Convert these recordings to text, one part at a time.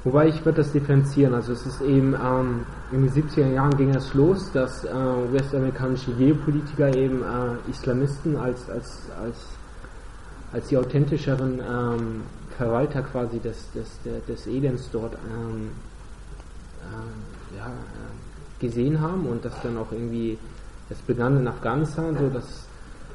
Wobei ich würde das differenzieren. Also es ist eben in den 70er Jahren ging es los, dass US-amerikanische Geopolitiker eben Islamisten als die authentischeren Verwalter quasi des Elends dort gesehen haben, und das dann auch irgendwie, es begann in Afghanistan, so dass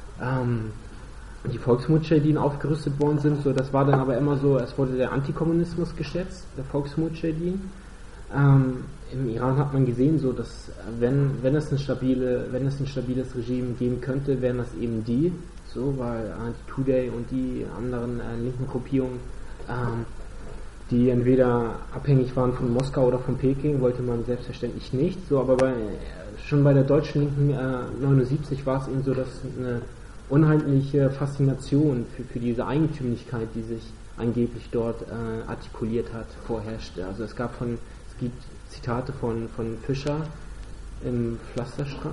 die Volksmudschahidin aufgerüstet worden sind, so das war dann aber immer so, es wurde der Antikommunismus geschätzt, der Volksmudschahidin. Im Iran hat man gesehen, so dass wenn es ein stabiles Regime geben könnte, wären das eben die, so, weil die Tudeh und die anderen linken Gruppierungen, die entweder abhängig waren von Moskau oder von Peking, wollte man selbstverständlich nicht, so, aber schon bei der deutschen Linken 79 war es eben so, dass eine unheimliche Faszination für diese Eigentümlichkeit, die sich angeblich dort artikuliert hat, vorherrschte. Also es gibt Zitate von Fischer im Pflasterstein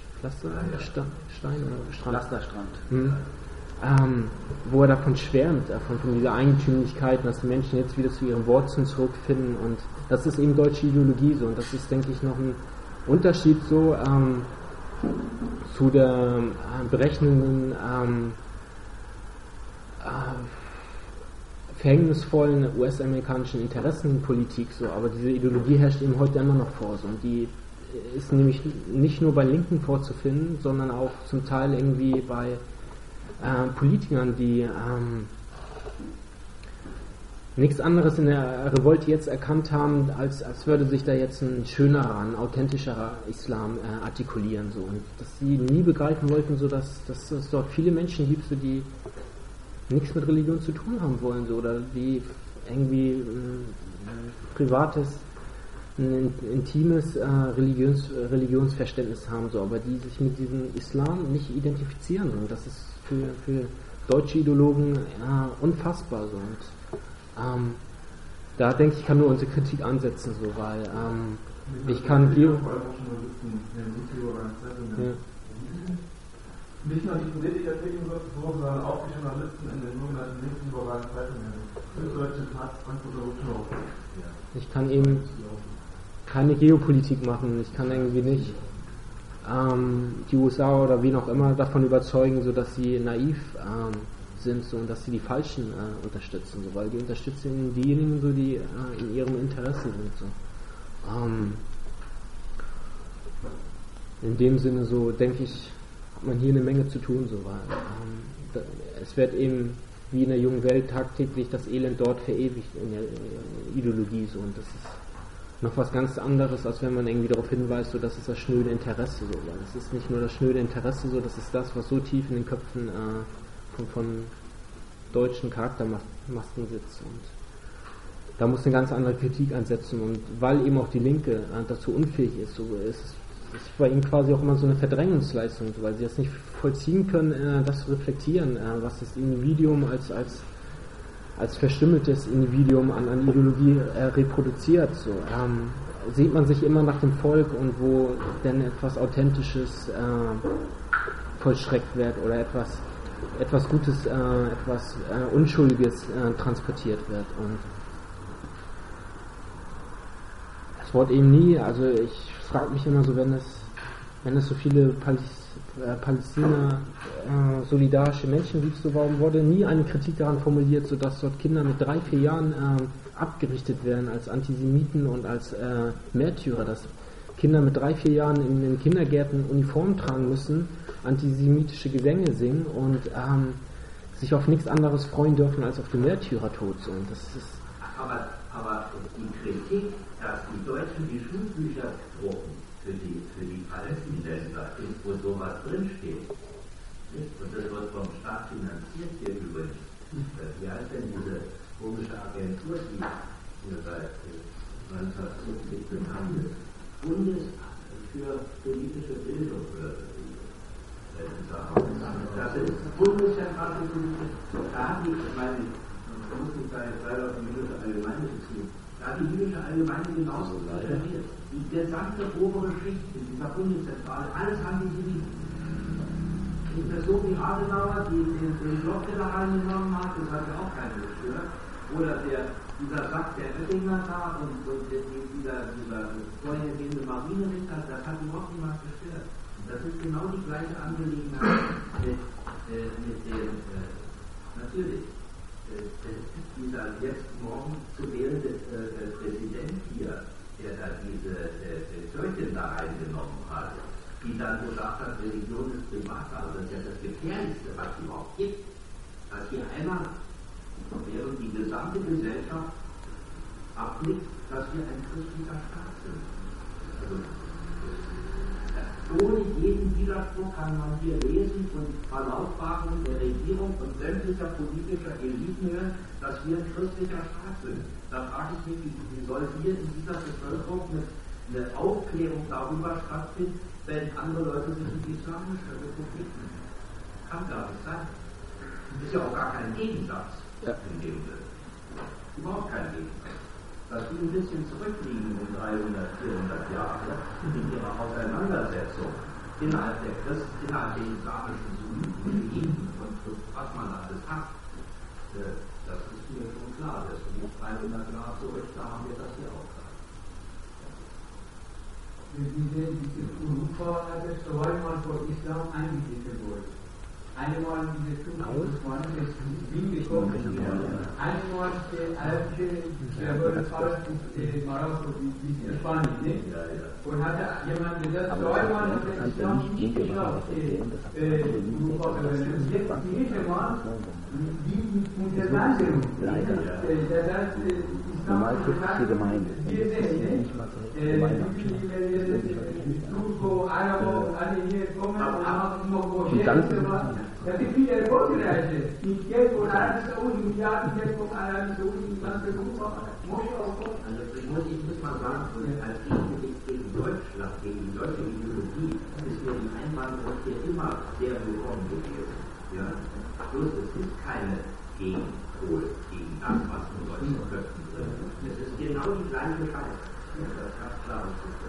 oder Strand, wo er davon schwärmt, von dieser Eigentümlichkeit, dass die Menschen jetzt wieder zu ihren Wurzeln zurückfinden, und das ist eben deutsche Ideologie so, und das ist, denke ich, noch ein Unterschied so zu der berechnenden verhängnisvollen US-amerikanischen Interessenpolitik so, aber diese Ideologie herrscht eben heute immer noch vor so, und die ist nämlich nicht nur bei Linken vorzufinden, sondern auch zum Teil irgendwie bei Politikern, die nichts anderes in der Revolte jetzt erkannt haben, als würde sich da jetzt ein schönerer, ein authentischerer Islam artikulieren. So. Und dass sie nie begreifen wollten, so dass es dort viele Menschen gibt, so, die nichts mit Religion zu tun haben wollen, so, oder die irgendwie privates, ein intimes Religionsverständnis haben, so, aber die sich mit diesem Islam nicht identifizieren. Und das ist für deutsche Ideologen unfassbar. So. Und da denke ich, kann nur unsere Kritik ansetzen, so, weil ich kann nicht nur die Politiker kriegen so, sondern auch die Journalisten in den sogenannten linksliberalen Zeitungen. Süddeutsche Taz, Frankfurter Rundschau. Ich kann eben keine Geopolitik machen, ich kann irgendwie nicht die USA oder wen auch immer davon überzeugen, so dass sie naiv sind, so, und dass sie die Falschen unterstützen, so, weil die unterstützen diejenigen, so, die in ihrem Interesse sind. So. In dem Sinne, so denke ich, hat man hier eine Menge zu tun, so, weil es wird eben wie in der jungen Welt tagtäglich das Elend dort verewigt in der Ideologie, so, und das ist noch was ganz anderes, als wenn man irgendwie darauf hinweist, so, das ist das schnöde Interesse, so, weil das ist nicht nur das schnöde Interesse, so, das ist das, was so tief in den Köpfen von deutschen Charaktermasken sitzt, und da muss eine ganz andere Kritik ansetzen, und weil eben auch die Linke dazu unfähig ist, so ist bei ihnen quasi auch immer so eine Verdrängungsleistung, weil sie das nicht vollziehen können, das zu reflektieren, was das Individuum als verstümmeltes Individuum an Ideologie reproduziert. So. Sieht man sich immer nach dem Volk und wo denn etwas Authentisches vollstreckt wird oder etwas Gutes, etwas Unschuldiges transportiert wird. Und es wurde eben nie, also ich frage mich immer so, wenn es so viele Palästina solidarische Menschen gibt, so, warum wurde nie eine Kritik daran formuliert, sodass dort Kinder mit 3-4 Jahren abgerichtet werden als Antisemiten und als Märtyrer, dass Kinder mit 3-4 Jahren in den Kindergärten Uniformen tragen müssen, antisemitische Gesänge singen und sich auf nichts anderes freuen dürfen als auf den Märtyrertod. So. Und das ist aber die Kritik, dass die Deutschen die Schulbücher drucken für die Palästinenser, wo sowas drinsteht, und das wird vom Staat finanziert hier übrigens. Wie heißt denn diese komische Agentur, die hier seit 1970 bekannt ist? Bundesamt für politische Bildung. Das ist Bundeszentrale für politische. Da hat die, ich meine, da muss ich da jetzt leider auf die jüdische Allgemeine beziehen. Da hat die jüdische Allgemeine genauso reagiert. Die gesamte obere Schicht in dieser Bundeszentrale, alles Antisemiten. Die Person wie Adenauer, die den Block, der da reingenommen hat, das hat ja auch keiner gestört. Oder der dieser Satz der Oettinger da und dieser vorhergehende Marinerichter, das hat überhaupt niemand gestört. Das ist genau die gleiche Angelegenheit mit dem, natürlich, dieser jetzt morgen zu wählende Präsident hier, der da diese Türkin da reingenommen hat, die dann gesagt hat, Religion ist Privatsache, das ist ja das Gefährlichste, was es überhaupt gibt, dass hier einer, während die gesamte Gesellschaft abblickt, dass wir ein christlicher Staat sind. Also, ohne jeden Widerspruch kann man hier lesen und Verlautbarungen der Regierung und sämtlicher politischer Eliten hören, dass wir ein christlicher Staat sind. Da frage ich mich, wie soll hier in dieser Bevölkerung eine Aufklärung darüber stattfinden, wenn andere Leute sich in die islamische Republik nehmen? Kann gar nicht sein. Das ist ja auch gar kein Gegensatz in dem Sinne. Überhaupt kein Gegensatz. Dass die ein bisschen zurückliegen um 300, 400 Jahre in ihrer Auseinandersetzung innerhalb der Christen, innerhalb der islamischen Sunniten und was man alles hat, das ist mir schon klar. Das ist 300 Jahre zurück, da haben wir das hier auch gehabt. Diese Europa hat es zweimal vor Islam eingeführt worden. Einmal diese Tuchmann ist hingekommen, einmal der arabische Fall in Marokko, in Spanien, nicht? Und hat jemand gesagt, zweimal hat der Islam nicht geschafft, Europa zu werden. Jetzt die dritte Mal, die Unterwanderung, das heißt, Normal kriegt die Gemeinde. wir sehen, nicht? Turko, Araber und alle hier kommen und machen noch Moscheen. Das ist wieder erfolgreiche. Mit Geld von Arabien Saudi, Milliarden Geld von Arabien Saudi, die ganze Europa, Moschee aufbauen. Also ich muss mal sagen, als Gegengewicht gegen Deutschland, gegen die deutsche Ideologie, ist mir die Einwanderung hier immer sehr willkommen gewesen. Ja? Bloß es ist keine Gegenpol gegen das, was in deutschen Köpfen drin ist. Es ist genau die gleiche Scheiße. Das ist ganz klar.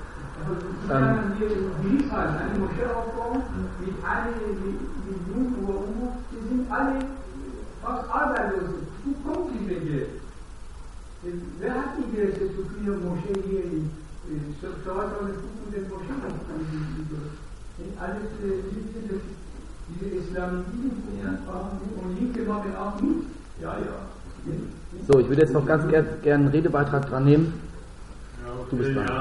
Die eine Moschee aufbauen, mit Jungen oder die sind alle fast arbeitslos. Wo kommt diese Geld? Wer hat die Geld zu viele Moscheen hier in 2500 Moscheen? Alles diese Islamisten und Linke machen auch mit. Ja. So, ich würde jetzt noch ganz gerne einen Redebeitrag dran nehmen. Du bist dran.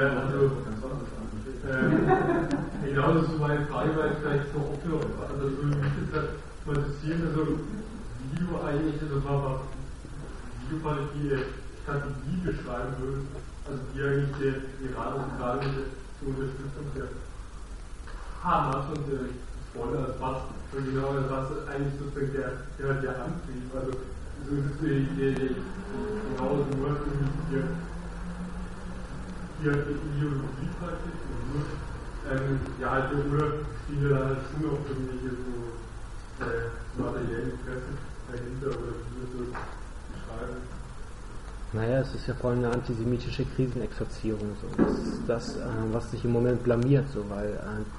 Genau, das ist meine Frage, weil ich vielleicht noch aufhöre. Also, so mich jetzt halt mal interessieren, also, wie du eigentlich, also, wie du mal die Strategie beschreiben würdest, also, die eigentlich der Iran und gerade zur Unterstützung der Hamas und der Hezbollah, was, und genau, das ist eigentlich sozusagen der Antrieb, also, so ist es genau, du hast irgendwie die Ideologie praktisch, halt nur viele dann halt schon noch irgendwelche so materiellen Interessen dahinter oder wie wir so beschreiben. Naja, es ist ja vor allem eine antisemitische Krisenexorzierung. So. Das ist das, was sich im Moment blamiert, so, weil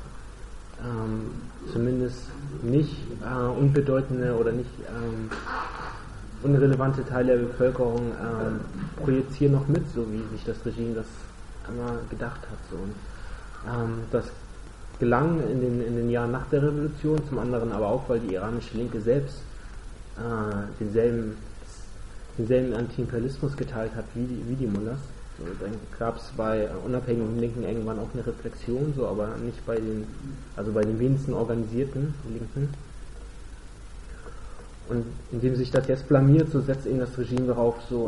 zumindest nicht unbedeutende oder nicht unrelevante Teile der Bevölkerung projizieren noch mit, so wie sich das Regime das einmal gedacht hat. So. Und, das gelang in den Jahren nach der Revolution, zum anderen aber auch, weil die iranische Linke selbst denselben Antiimperialismus geteilt hat wie die Mullahs. So, dann gab es bei unabhängigen Linken irgendwann auch eine Reflexion, so, aber nicht bei den wenigsten organisierten Linken. Und indem sich das jetzt blamiert, so setzt eben das Regime darauf, so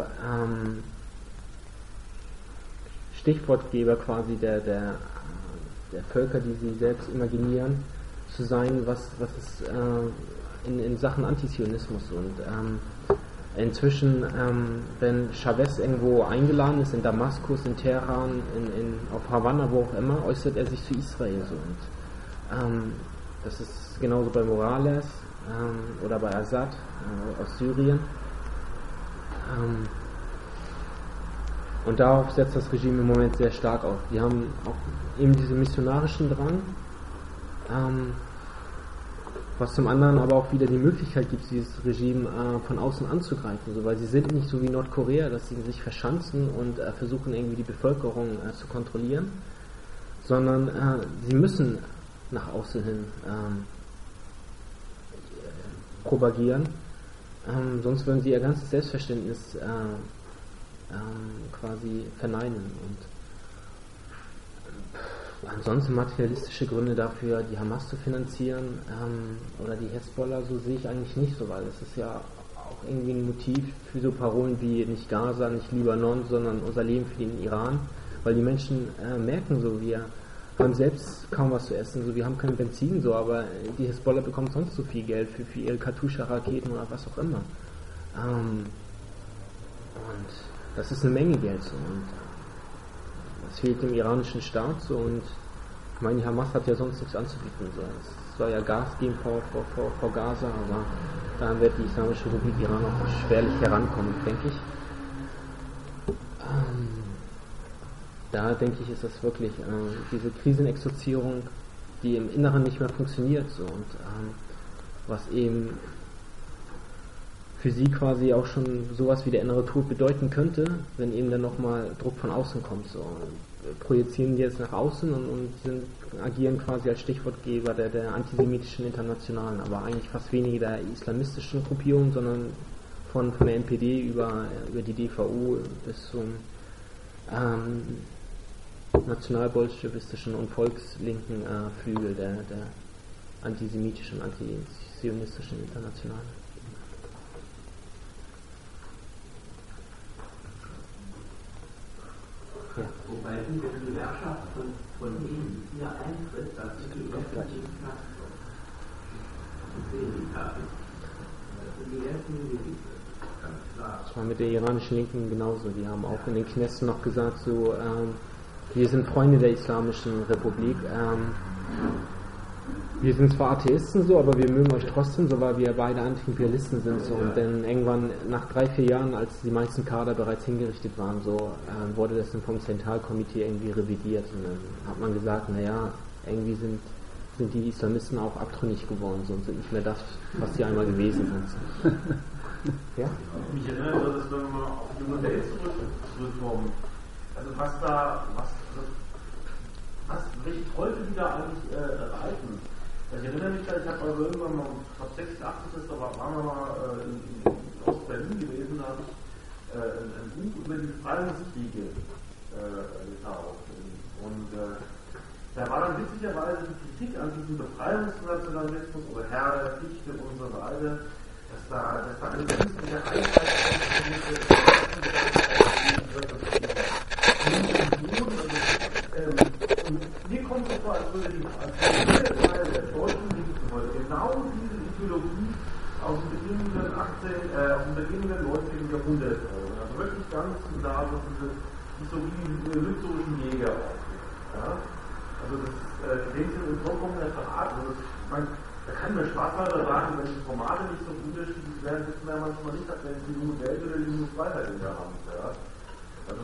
Stichwortgeber quasi der Völker, die sie selbst imaginieren, zu sein, was es in Sachen Antizionismus und inzwischen, wenn Chavez irgendwo eingeladen ist, in Damaskus, in Teheran, auf Havanna, wo auch immer, äußert er sich zu Israel so. Und das ist genauso bei Morales oder bei Assad aus Syrien. Und darauf setzt das Regime im Moment sehr stark auf. Die haben auch eben diesen missionarischen Drang, Was zum anderen aber auch wieder die Möglichkeit gibt, dieses Regime von außen anzugreifen, so, weil sie sind nicht so wie Nordkorea, dass sie sich verschanzen und versuchen irgendwie die Bevölkerung zu kontrollieren, sondern sie müssen nach außen hin propagieren, sonst würden sie ihr ganzes Selbstverständnis quasi verneinen. Und ansonsten materialistische Gründe dafür, die Hamas zu finanzieren oder die Hezbollah, so sehe ich eigentlich nicht so, weil es ist ja auch irgendwie ein Motiv für so Parolen wie nicht Gaza, nicht Libanon, sondern unser Leben für den Iran, weil die Menschen merken so, wir haben selbst kaum was zu essen, so, wir haben kein Benzin, so, aber die Hezbollah bekommt sonst so viel Geld für ihre Katusha-Raketen oder was auch immer. Und das ist eine Menge Geld so, und das fehlt dem iranischen Staat so, und ich meine, die Hamas hat ja sonst nichts anzubieten. So. Es soll ja Gas geben vor Gaza, aber da wird die Islamische Republik Iran auch schwerlich herankommen, denke ich. Da denke ich, ist das wirklich diese Krisenexorzierung, die im Inneren nicht mehr funktioniert, so, und was eben für sie quasi auch schon sowas wie der innere Tod bedeuten könnte, wenn eben dann nochmal Druck von außen kommt. So. Projizieren die jetzt nach außen und agieren quasi als Stichwortgeber der antisemitischen Internationalen, aber eigentlich fast weniger der islamistischen Gruppierung, sondern von der NPD über die DVU bis zum nationalbolschewistischen und volkslinken Flügel der antisemitischen, antizionistischen Internationalen. Ja. Wobei diese Gewerkschaft von denen hier eintritt, dass sie die ersten das war mit der iranischen Linken genauso. Die haben auch in den Knästen noch gesagt, so, wir sind Freunde der Islamischen Republik. Wir sind zwar Atheisten so, aber wir mögen euch trotzdem so, weil wir beide Antiimperialisten sind so. Und dann irgendwann nach 3-4 Jahren, als die meisten Kader bereits hingerichtet waren, so, wurde das dann vom Zentralkomitee irgendwie revidiert. Und dann hat man gesagt, naja, irgendwie sind die Islamisten auch abtrünnig geworden so, und sind nicht mehr das, was sie einmal gewesen sind. Ja? Mich erinnert, dass wenn wir mal auf die Modell zurückkommen, also welche Teufel die da eigentlich erreichen. Also ich erinnere mich, ich habe also irgendwann mal, ich glaube 86 ist, da waren wir mal in Ost-Berlin gewesen, da habe ich ein Buch über die Befreiungskriege getaucht. Und da war dann witzigerweise die Kritik an diesem Befreiungsnationalismus oder Herr, Fichte und so weiter, dass da eine künstliche Einheit und mir kommt es vor, als würde die Teil der deutschen Linksbehörde genau diese Ideologie aus dem beginnenden 19. Jahrhundert, also wirklich ganz klar, so diese lützerischen Jäger aussehen. Ja? Also das in dem Sinne vollkommen Referat. Also da kann mir Spaßhalber sagen, wenn die Formate nicht so unterschiedlich werden, wissen wir manchmal nicht, dass wir die junge Welt oder die junge Weisheit in der Hand. Ja? Also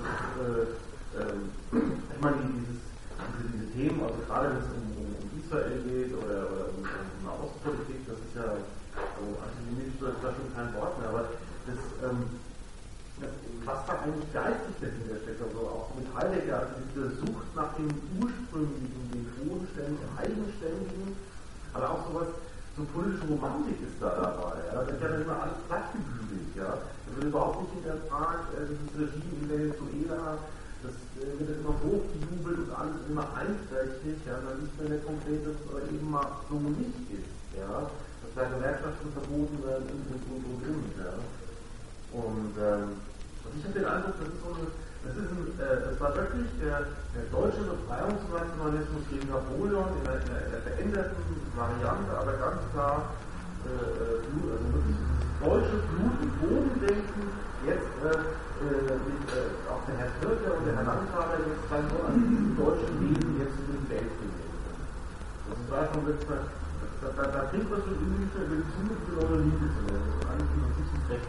ich meine, diese Themen, also gerade wenn es um Israel geht oder um Außenpolitik, das ist ja also antisemitisch oder vielleicht schon kein Wort mehr, aber das, was da eigentlich geistig dahinter steckt, also auch mit Heidegger, also diese Sucht nach dem ursprünglichen, dem bodenständigen, eigenständigen, aber auch sowas, so politische Romantik ist da dabei. Ja? Das ist ja dann immer alles plattgebügelt. Ja? Da wird überhaupt nicht hinterfragt, dieses Regime in Venezuela, das wird immer hochgejubelt und alles immer einträchtig. Ja? Dann ist mir nicht konkret, dass es eben mal so nicht ist. Ja? Dass da Gewerkschaften verboten werden und. Ja? Und ich habe den Eindruck, das war wirklich der deutsche Befreiungsnationalismus gegen Napoleon in der veränderten Variante, aber ganz klar also wirklich deutsche Blut- und Bodendenken jetzt auch der Herr Türker und der Herr Landhaber jetzt dann so an diesem deutschen Leben jetzt in die Welt bringen. Das ist einfach wirklich, da kriegt man schon irgendwie nicht mehr über die Zunge für eure Liebe zu nennen. Das ist eigentlich ein bisschen recht.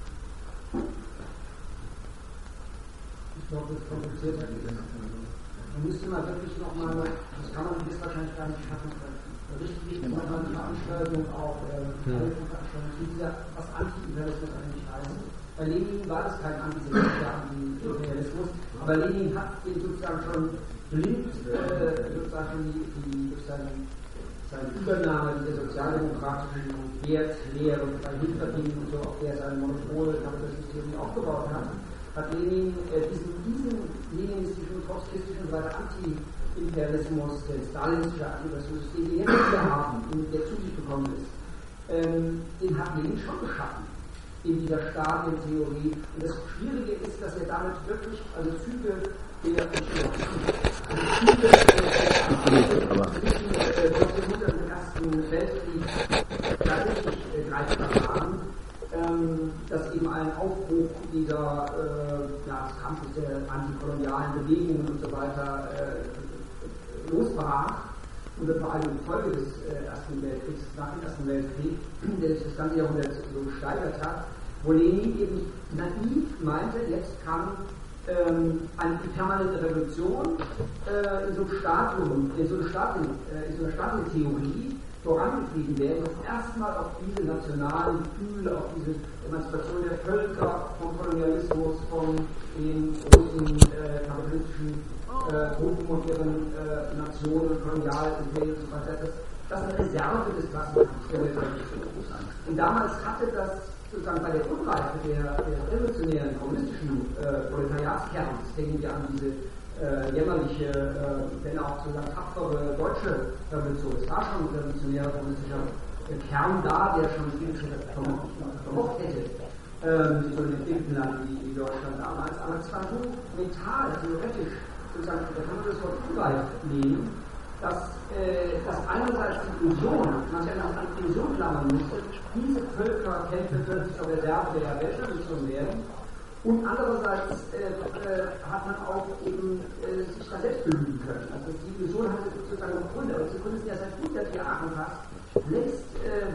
Ich glaube, das kompliziert. Man müsste mal wirklich nochmal, das kann man jetzt wahrscheinlich gar nicht schaffen, richtig nochmal eine Veranstaltung auch, Veranstaltung zu dieser, was Anti-Imperialismus eigentlich heißt. Bei Lenin war es kein antisemitischer Anti-Imperialismus, aber Lenin hat den sozusagen schon blind, sozusagen durch seine Übernahme der sozialdemokratischen Wertlehre bei Hinterblieben und so, auf der sein Monopol Kapitalismustheorie aufgebaut hat Lenin diesen leninistischen, trotzkistischen und weiter Anti-Imperialismus, der stalinistische Anti-Imperialismus, den wir jetzt hier haben, der zu sich gekommen ist, den hat Lenin schon geschaffen in dieser Stadientheorie. Und das Schwierige ist, dass er damit wirklich, also Züge der dem Ersten Weltkrieg tatsächlich greifbar waren, dass eben ein Aufbruch dieser des Kampfes der antikolonialen Bewegungen und so weiter losbrach und vor allem in Folge des Ersten Weltkriegs, nach dem Ersten Weltkrieg, der sich das ganze Jahrhundert so gesteigert hat, wo Lenin eben naiv meinte, jetzt kann eine permanente Revolution in so einer Staatentheorie vorangetrieben werden und erstmal auf diese nationalen Gefühle, auf diese Emanzipation der Völker, vom Kolonialismus, von den großen kapitalistischen Gruppen und ihren Nationen, Kolonialimperien und so weiter, das eine Reserve des Klassenkampfs der Weltrevolution sein. Und damals hatte das sozusagen bei der Unreife der revolutionären kommunistischen Proletariatskerns, denken wir an diese jämmerliche, wenn auch sozusagen tapfere deutsche Revolution. Es war schon ein revolutionärer kommunistischer Kern da, der schon viel vermocht hätte, so in entwickelten Land wie Deutschland damals. Aber es war so mental, theoretisch, sozusagen, da kann man das Wort unreif nehmen, dass einerseits die Illusion, man sich an die Illusion klammern musste, diese Völkerkämpfe können sich auf der Reserve der Weltrevolution werden, und andererseits hat man auch eben sich da selbst belügen können. Also die Illusion hatte sozusagen noch Gründe, aber diese Gründe sind ja seit 100 Jahren fast längst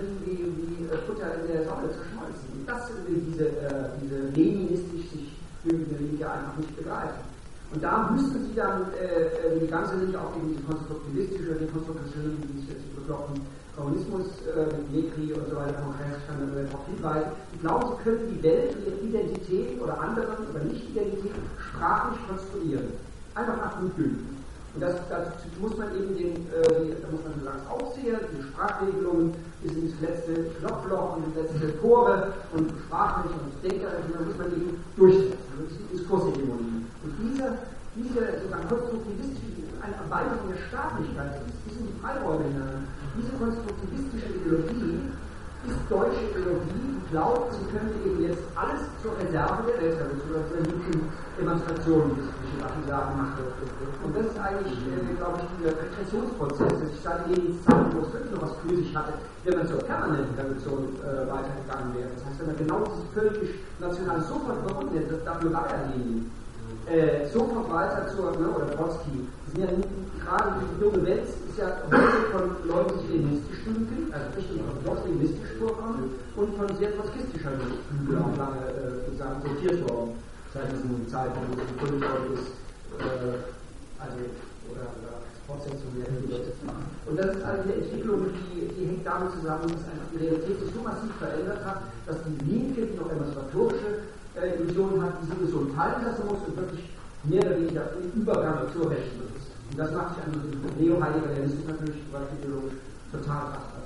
wie Futter in der Sonne zerschmolzen. Das will diese leninistisch sich fühlende Linie einfach nicht begreifen. Und da müssten sie dann die ganze Linie auch gegen diese konstruktivistische, dekonstruktionelle, diese bekloppten Kommunismus mit Negri und so weiter vom Rechtsstand darauf hinweisen. Ich glaube, sie können die Welt und ihre Identität oder anderen oder Nicht-Identität sprachlich konstruieren. Einfach nach Gutdünken. Und dazu muss man eben da muss man sagen, Aufseher, die Sprachregelungen, bis in das letzte Knopfloch und die letzte Pore und sprachlich und denkerisch, da muss man eben durchsetzen. Das ist die Diskurshegemonie. Und diese sozusagen konstruktivistische, eine Erweiterung der Staatlichkeit, die sind die Freiräume hinein. Diese konstruktivistische Ideologie ist deutsche Ideologie, die glaubt, sie könnte eben jetzt alles zur Reserve der Weltrevolution, also der Emanzipation, wie es sagen macht. Und das ist eigentlich, glaube ich, dieser Regressionsprozess, dass ich seit Lenins Zeit, wo es wirklich noch was für sich hatte, wenn man zur permanenten Revolution weitergegangen wäre. Das heißt, wenn man genau dieses völkisch national sofort verbunden hätte, dafür war er Lenin. Sofort weiter oder Trotzki. Gerade die junge Welt ist ja heute von Leuten, die leninistisch dünken, also richtig orthodox leninistisch vorkommen, und von sehr trotzkistischer Flügel auch lange sozusagen sortiert worden, seit diesem Zeitpunkt, wo es gegründet worden ist, oder Fortsetzung der Leute machen. Und das ist eine Entwicklung, die hängt damit zusammen, dass einfach die Realität sich so massiv verändert hat, dass die Linke, die noch emanzipatorische Illusion hat, diese Illusion fallen lassen muss und wirklich mehr oder weniger im Übergang zur Rechten ist. Und das macht sich an diesem Neo-Heidegger, der ist natürlich ideologisch total